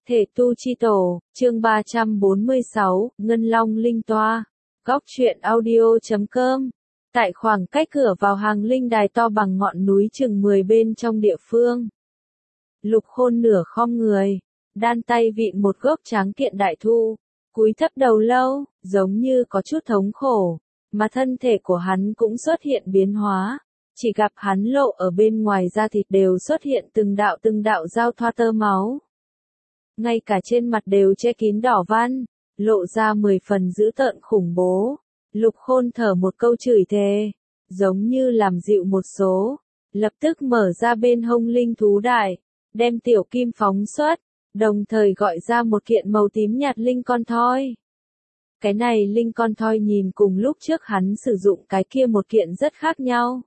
Thể tu chi tổ, chương 346, Ngân Long Linh Toa. Góc truyện audio.com. Tại khoảng cách cửa vào hàng linh đài to bằng ngọn núi chừng 10 bên trong địa phương. Lục Khôn nửa khom người, đan tay vịn một gốc tráng kiện đại thụ, cúi thấp đầu lâu, giống như có chút thống khổ, mà thân thể của hắn cũng xuất hiện biến hóa. Chỉ gặp hắn lộ ở bên ngoài da thịt đều xuất hiện từng đạo giao thoa tơ máu. Ngay cả trên mặt đều che kín đỏ văn, lộ ra 10 phần dữ tợn khủng bố. Lục Khôn thở một câu chửi thề, giống như làm dịu một số, lập tức mở ra bên hông linh thú đại, đem tiểu kim phóng xuất, đồng thời gọi ra một kiện màu tím nhạt linh con thoi. Cái này linh con thoi nhìn cùng lúc trước hắn sử dụng cái kia một kiện rất khác nhau.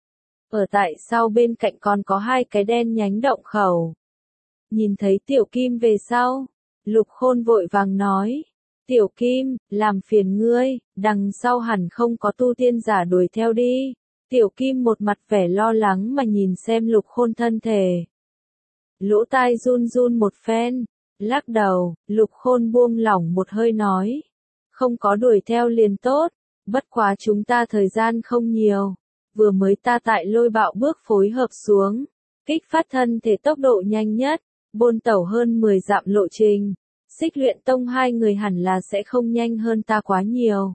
Ở tại sau bên cạnh còn có hai cái đen nhánh động khẩu. Nhìn thấy tiểu kim về sau, Lục Khôn vội vàng nói, tiểu kim, làm phiền ngươi, đằng sau hẳn không có tu tiên giả đuổi theo đi. Tiểu kim một mặt vẻ lo lắng mà nhìn xem Lục Khôn thân thể. Lỗ tai run run một phen, lắc đầu, Lục Khôn buông lỏng một hơi nói, không có đuổi theo liền tốt, bất quá chúng ta thời gian không nhiều. Vừa mới ta tại lôi bạo bước phối hợp xuống, kích phát thân thể tốc độ nhanh nhất, bôn tẩu hơn 10 dặm lộ trình. Xích Luyện Tông hai người hẳn là sẽ không nhanh hơn ta quá nhiều.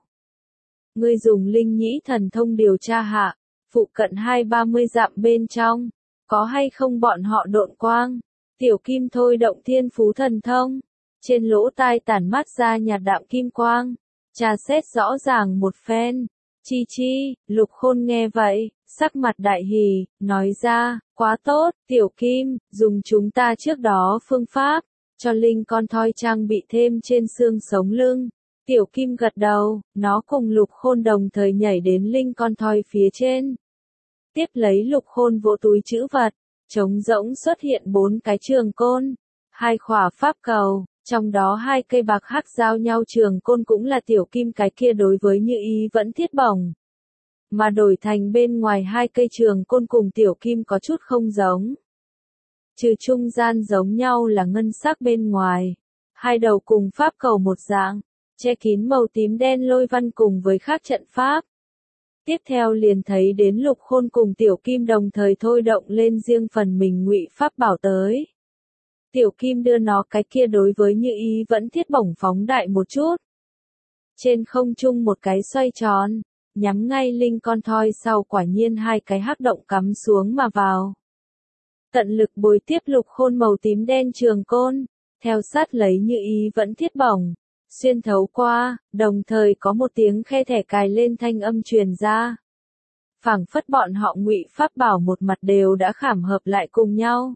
Ngươi dùng linh nhĩ thần thông điều tra hạ, phụ cận 20-30 dặm bên trong, có hay không bọn họ độn quang. Tiểu kim thôi động thiên phú thần thông, trên lỗ tai tản mát ra nhạt đạm kim quang, tra xét rõ ràng một phen. Chi, Lục Khôn nghe vậy, sắc mặt đại hỉ, nói ra, quá tốt, tiểu kim, dùng chúng ta trước đó phương pháp, cho linh con thoi trang bị thêm trên xương sống lưng. Tiểu kim gật đầu, nó cùng Lục Khôn đồng thời nhảy đến linh con thoi phía trên. Tiếp lấy Lục Khôn vỗ túi trữ vật, trống rỗng xuất hiện 4 cái trường côn, 2 khỏa pháp cầu. Trong đó 2 cây bạc hắc giao nhau trường côn cũng là tiểu kim cái kia đối với Như Ý vẫn thiết bổng. Mà đổi thành bên ngoài 2 cây trường côn cùng tiểu kim có chút không giống. Trừ trung gian giống nhau là ngân sắc bên ngoài. 2 đầu cùng pháp cầu một dạng, che kín màu tím đen lôi văn cùng với khác trận pháp. Tiếp theo liền thấy đến Lục Khôn cùng tiểu kim đồng thời thôi động lên riêng phần mình ngụy pháp bảo tới. Tiểu kim đưa nó cái kia đối với Như Ý vẫn thiết bổng phóng đại một chút. Trên không trung một cái xoay tròn, nhắm ngay linh con thoi sau quả nhiên 2 cái hắc động cắm xuống mà vào. Tận lực bồi tiếp Lục Khôn màu tím đen trường côn, theo sát lấy Như Ý vẫn thiết bổng, xuyên thấu qua, đồng thời có một tiếng khe thẻ cài lên thanh âm truyền ra. Phảng phất bọn họ ngụy pháp bảo một mặt đều đã khảm hợp lại cùng nhau.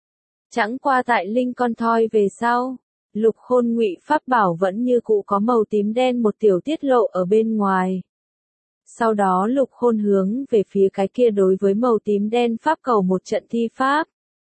Chẳng qua tại linh con thoi về sau, Lục Khôn ngụy pháp bảo vẫn như cũ có màu tím đen một tiểu tiết lộ ở bên ngoài. Sau đó Lục Khôn hướng về phía cái kia đối với màu tím đen pháp cầu một trận thi pháp.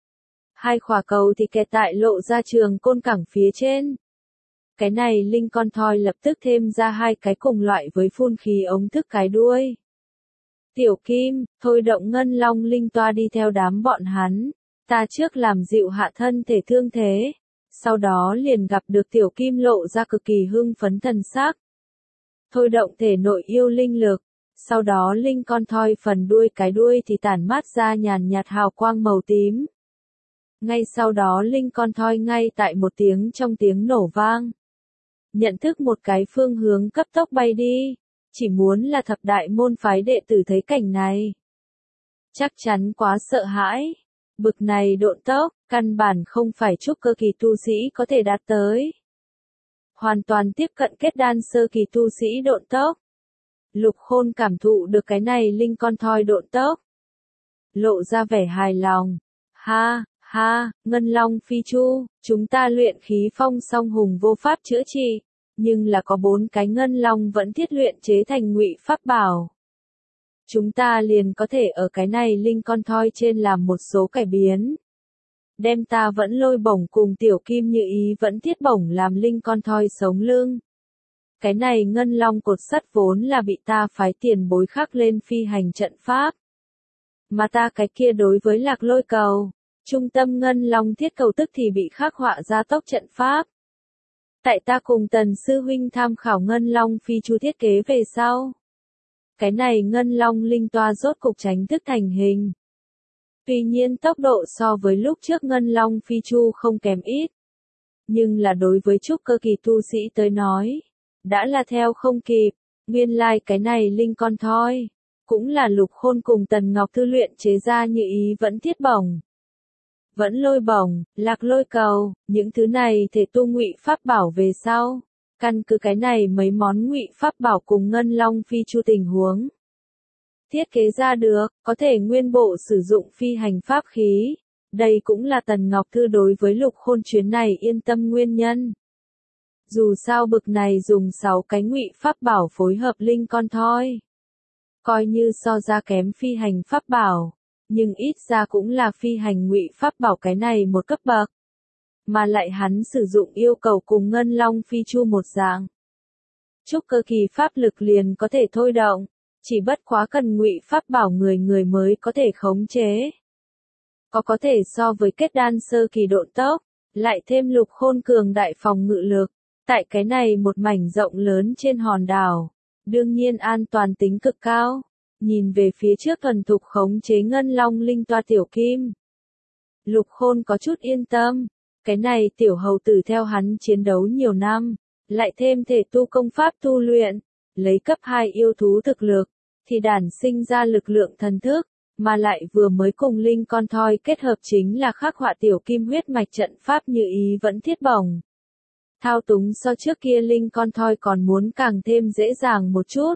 2 khỏa cầu thì kẹt tại lộ ra trường côn cẳng phía trên. Cái này linh con thoi lập tức thêm ra 2 cái cùng loại với phun khí ống thức cái đuôi. Tiểu kim, thôi động Ngân Long Linh Toa đi theo đám bọn hắn. Ta trước làm dịu hạ thân thể thương thế, sau đó liền gặp được tiểu kim lộ ra cực kỳ hưng phấn thần sắc. Thôi động thể nội yêu linh lực, sau đó linh con thoi phần đuôi cái đuôi thì tản mát ra nhàn nhạt hào quang màu tím. Ngay sau đó linh con thoi ngay tại một tiếng trong tiếng nổ vang. Nhận thức một cái phương hướng cấp tốc bay đi, chỉ muốn là thập đại môn phái đệ tử thấy cảnh này. Chắc chắn quá sợ hãi. Bực này độn tốc, căn bản không phải trúc cơ kỳ tu sĩ có thể đạt tới. Hoàn toàn tiếp cận kết đan sơ kỳ tu sĩ độn tốc. Lục Khôn cảm thụ được cái này linh con thoi độn tốc. Lộ ra vẻ hài lòng. Ha, Ngân Long Phi Chu, chúng ta luyện khí phong song hùng vô pháp chữa trị, nhưng là có 4 cái Ngân Long vẫn thiết luyện chế thành ngụy pháp bảo. Chúng ta liền có thể ở cái này linh con thoi trên làm một số cải biến. Đem ta vẫn lôi bổng cùng tiểu kim Như Ý vẫn thiết bổng làm linh con thoi sống lưng. Cái này Ngân Long cột sắt vốn là bị ta phái tiền bối khắc lên phi hành trận pháp. Mà ta cái kia đối với lạc lôi cầu, Trung tâm ngân long thiết cầu tức thì bị khắc họa ra tốc trận pháp. Tại ta cùng Tần Sư Huynh tham khảo ngân long phi chu thiết kế về sau. Cái này ngân long linh toa rốt cục chính thức thành hình. Tuy nhiên tốc độ so với lúc trước ngân long phi chu không kém ít. Nhưng là đối với trúc cơ kỳ tu sĩ tới nói, đã là theo không kịp, nguyên lai cái này linh con thoi, cũng là Lục Khôn cùng Tần Ngọc Thư luyện chế ra như ý vẫn thiết bổng. Vẫn lôi bổng, lạc lôi cầu, những thứ này thể tu ngụy pháp bảo về sau, căn cứ cái này mấy món ngụy pháp bảo cùng ngân long phi chu tình huống. Thiết kế ra được, có thể nguyên bộ sử dụng phi hành pháp khí. Đây cũng là Tần Ngọc Thư đối với Lục Khôn chuyến này yên tâm nguyên nhân. Dù sao bực này dùng 6 cái ngụy pháp bảo phối hợp linh con thoi. Coi như so ra kém phi hành pháp bảo, nhưng ít ra cũng là phi hành ngụy pháp bảo cái này một cấp bậc. Mà lại hắn sử dụng yêu cầu cùng ngân long phi chu một dạng. Trúc cơ kỳ pháp lực liền có thể thôi động, chỉ bất quá cần ngụy pháp bảo người mới có thể khống chế. Có thể so với kết đan sơ kỳ độ tốc, lại thêm Lục Khôn cường đại phòng ngự lực, tại cái này một mảnh rộng lớn trên hòn đảo, đương nhiên an toàn tính cực cao. Nhìn về phía trước thuần thục khống chế ngân long linh toa tiểu kim. Lục Khôn có chút yên tâm, cái này tiểu hầu tử theo hắn chiến đấu nhiều năm, lại thêm thể tu công pháp tu luyện, lấy cấp 2 yêu thú thực lực, thì đản sinh ra lực lượng thần thức. Mà lại vừa mới cùng linh con thoi kết hợp chính là khắc họa tiểu kim huyết mạch trận pháp như ý vẫn thiết bổng. Thao túng so trước kia linh con thoi còn muốn càng thêm dễ dàng một chút.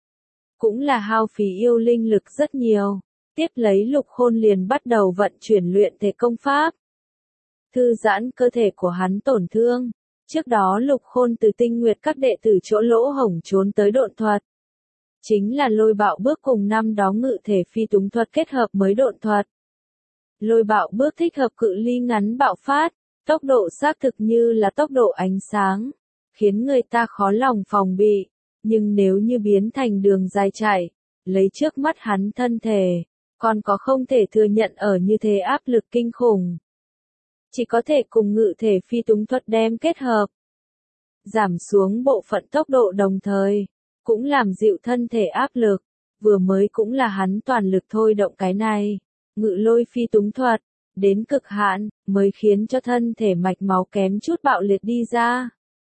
Cũng là hao phí yêu linh lực rất nhiều. Tiếp lấy Lục Khôn liền bắt đầu vận chuyển luyện thể công pháp. Thư giãn cơ thể của hắn tổn thương. Trước đó Lục Khôn từ Tinh Nguyệt các đệ tử chỗ lỗ hổng trốn tới độn thuật. Chính là lôi bạo bước cùng năm đó ngự thể phi túng thuật kết hợp mới độn thuật. Lôi bạo bước thích hợp cự ly ngắn bạo phát, tốc độ xác thực như là tốc độ ánh sáng, khiến người ta khó lòng phòng bị, nhưng nếu như biến thành đường dài chạy, lấy trước mắt hắn thân thể, còn có không thể thừa nhận ở như thế áp lực kinh khủng. Chỉ có thể cùng ngự thể phi túng thuật đem kết hợp, giảm xuống bộ phận tốc độ đồng thời. Cũng làm dịu thân thể áp lực, vừa mới cũng là hắn toàn lực thôi động cái này, ngự lôi phi túng thuật, đến cực hạn, mới khiến cho thân thể mạch máu kém chút bạo liệt đi ra.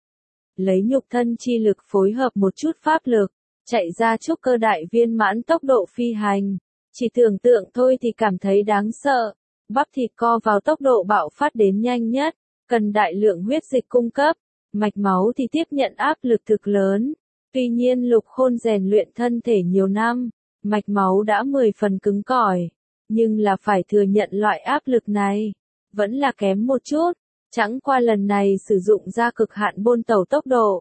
Lấy nhục thân chi lực phối hợp một chút pháp lực, chạy ra trúc cơ đại viên mãn tốc độ phi hành, chỉ tưởng tượng thôi thì cảm thấy đáng sợ, bắp thịt co vào tốc độ bạo phát đến nhanh nhất, cần đại lượng huyết dịch cung cấp, mạch máu thì tiếp nhận áp lực thực lớn. Tuy nhiên Lục Khôn rèn luyện thân thể nhiều năm, mạch máu đã 10 phần cứng cỏi, nhưng là phải thừa nhận loại áp lực này, vẫn là kém một chút, chẳng qua lần này sử dụng ra cực hạn bôn tàu tốc độ.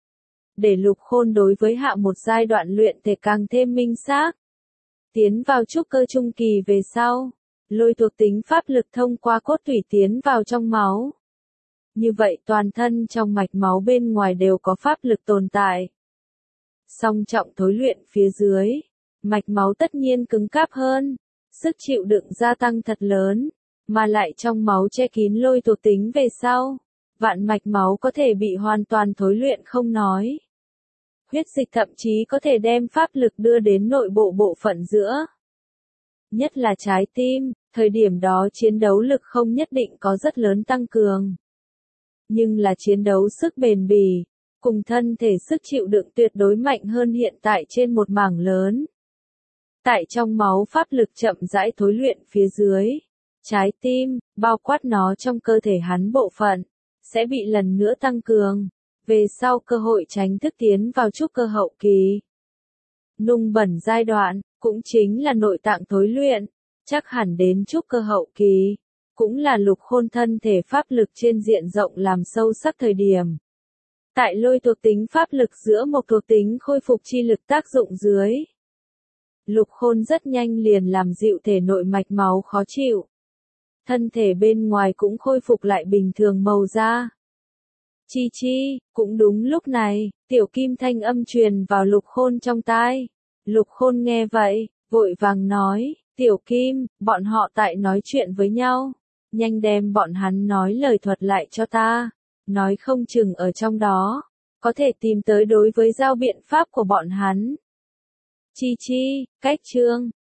Để Lục Khôn đối với hạ một giai đoạn luyện thể càng thêm minh xác. Tiến vào trúc cơ trung kỳ về sau, lôi thuộc tính pháp lực thông qua cốt tủy tiến vào trong máu. Như vậy toàn thân trong mạch máu bên ngoài đều có pháp lực tồn tại. Song trọng thối luyện phía dưới, mạch máu tất nhiên cứng cáp hơn, sức chịu đựng gia tăng thật lớn, mà lại trong máu che kín lôi thuộc tính về sau, vạn mạch máu có thể bị hoàn toàn thối luyện không nói. Huyết dịch thậm chí có thể đem pháp lực đưa đến nội bộ bộ phận giữa. Nhất là trái tim, thời điểm đó chiến đấu lực không nhất định có rất lớn tăng cường. Nhưng là chiến đấu sức bền bỉ, cùng thân thể sức chịu đựng tuyệt đối mạnh hơn hiện tại trên một mảng lớn. Tại trong máu pháp lực chậm rãi thối luyện phía dưới, trái tim, bao quát nó trong cơ thể hắn bộ phận, sẽ bị lần nữa tăng cường, về sau cơ hội tránh thức tiến vào trúc cơ hậu kỳ. Nung bẩn giai đoạn, cũng chính là nội tạng thối luyện, chắc hẳn đến trúc cơ hậu kỳ, cũng là Lục Khôn thân thể pháp lực trên diện rộng làm sâu sắc thời điểm. Tại lôi thuộc tính pháp lực giữa một thuộc tính khôi phục chi lực tác dụng dưới. Lục Khôn rất nhanh liền làm dịu thể nội mạch máu khó chịu. Thân thể bên ngoài cũng khôi phục lại bình thường màu da. Chi chi, cũng đúng lúc này, tiểu kim thanh âm truyền vào Lục Khôn trong tai. Lục Khôn nghe vậy, vội vàng nói, tiểu kim, bọn họ tại nói chuyện với nhau. nhanh đem bọn hắn nói lời thuật lại cho ta, nói không chừng ở trong đó, có thể tìm tới đối với giao biện pháp của bọn hắn. Chi chi, cách chương.